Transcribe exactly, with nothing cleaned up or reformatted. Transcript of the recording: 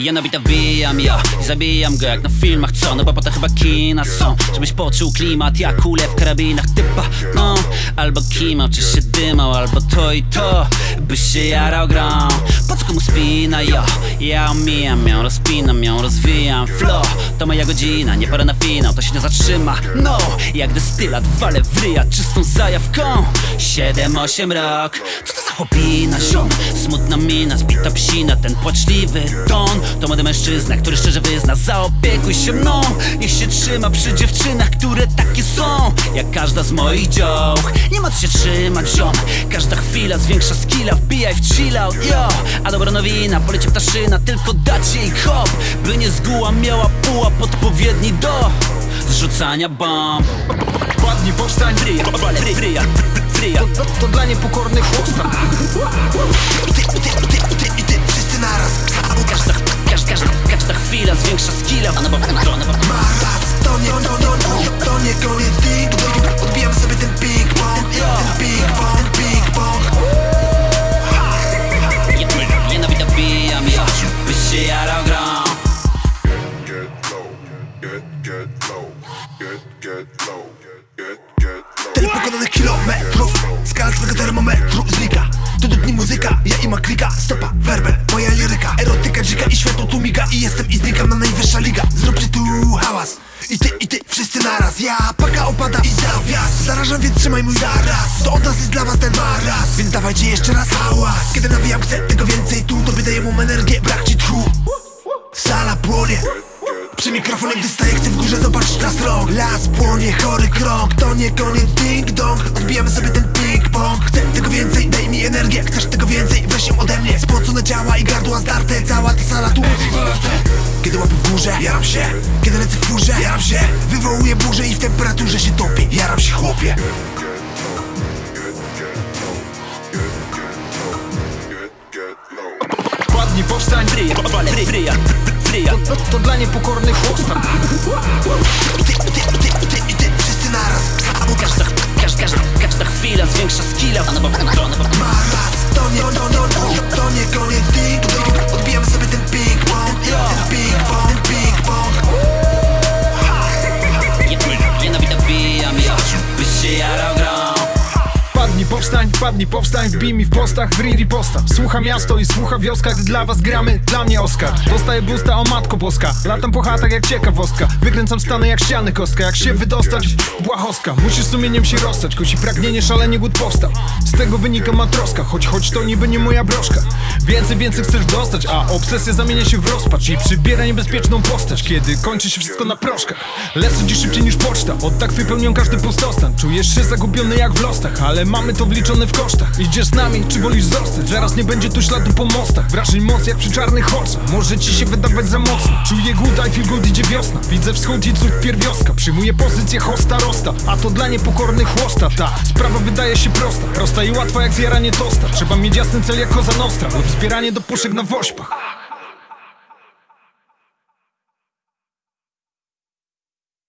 Ja na bita wbijam, ja i zabijam go jak na filmach, co? No bo po to chyba kina są, żebyś poczuł klimat jak kule w karabinach typa, no. Albo kimał, czy się dymał, albo to i to, byś się jarał grą. Po co komu spina, jo? Ja omijam ją, rozpinam ją, rozwijam flow. To moja godzina, nie pora na finał, to się nie zatrzyma, no. Jak destylat walę w ryja czystą zajawką. Siedem, osiem rok, co to za chłopina, ziom? Smutna mina, zbita psina, ten płaczliwy ton. To młody mężczyzna, który szczerze wyzna, zaopiekuj się mną. Niech się trzyma przy dziewczynach, które takie są jak każda z moich działk. Nie ma co się trzymać, ziom. Każda chwila zwiększa skilla, wbijaj w chillout, yo. A dobra nowina, poleci ptaszyna, tylko dać jej hop, by nie zguła miała pułap odpowiedni do zrzucania bomb. Padnij, powstań, Fria, fria, fria. to, to, to dla niepokornych chłosta. I ty, i ty, i ty, i ty, i ty, wszyscy naraz. Każda, każda, każda, każda chwila zwiększa skilla, a no bo, no bo, no bo. Maraz, to nie, to, to, to, to nie koniec ding dong. Odbijam sobie ten ping pong, ten ping pong, ping pong. Ja na bita wbijam, ja, byś się jarał grą. Get low, get, get low, get, get low, get, get low. Tyle pokonanych kilometrów, skala twego termometru znika. To do dni muzyka, ja i ma klika. Stopa, werbel, moja liryka. Erotyka dzika i światło tu miga. I jestem i znikam na najwyższa liga. Zróbcie tu hałas. I ty, i ty, wszyscy naraz. Ja, paka opada i zawias. Zarażam, więc trzymaj mój zaraz. To od nas jest dla was ten maraz. Więc dawajcie jeszcze raz hałas. Kiedy nawijam, chcę tego więcej tu. To wydaje mu energię, brak ci tchu. Sala płonie. Przy mikrofonie, gdy staję, chcę w górze zobaczyć nas rąk. Las płonie, chory krąg. To nie koniec ding dong. Odbijamy sobie ten ping pong. Chcę tego więcej, daj mi energię. Chcesz tego więcej, weź ją ode mnie. Spocone ciała i gardła zdarte. Cała ta sala tu. Kiedy łapy w górze, jaram się. Kiedy lecę w furze, jaram się. Wywołuję burzę i w temperaturze się topię. Jaram się, chłopie. Padnij, powstań, Fria, fria, fria. to, to, to dla niepokornych chłosta. I ty, i ty, i ty, i ty, i ty, wszyscy naraz. Każda, każda, każda, każda chwila zwiększa skilla, a no bo, no bo, no bo. Maraz, to nie, to, to, to, to nie koniec ding dong. Odbijamy sobie ten ping pong, ten ping pong, ten ping pong. Ja na bita wbijam, ja, byś się jarał grą. Padnij, powstań, padnij, powstań, wbij mi w postach, w riri posta. Słucha miasto i słucha wioska, gdy dla was gramy, dla mnie Oskar. Dostaję busta, o matko boska, latam po chatach jak ciekawostka. Wykręcam stany jak ściany kostka, jak się wydostać, błahoska. Musisz sumieniem się rozstać, kusi pragnienie, szalenie głód powstał. Z tego wynika ma troska, choć, choć to niby nie moja broszka. Więcej, więcej chcesz dostać, a obsesja zamienia się w rozpacz i przybiera niebezpieczną postać, kiedy kończy się wszystko na proszkach. Lecę dziś szybciej niż poczta, od tak wypełnią każdy pustostan. Czujesz się zagubiony jak w lostach, ale mamy to wliczone w kosztach. Idziesz z nami, czy wolisz zostać? Zaraz nie będzie tu śladu po mostach. Wrażeń moc jak przy czarnych oczach. Może ci się wydawać za mocno. Czuję good, I feel good, idzie wiosna. Widzę wschód i cud pierwioska. Przyjmuję pozycję hosta rosta, a to dla niepokornych chłosta. Ta sprawa wydaje się prosta, prosta i łatwa jak zjaranie tosta. Trzeba mieć jasny cel jak Koza Nostra lub zbieranie do puszek na wośpach.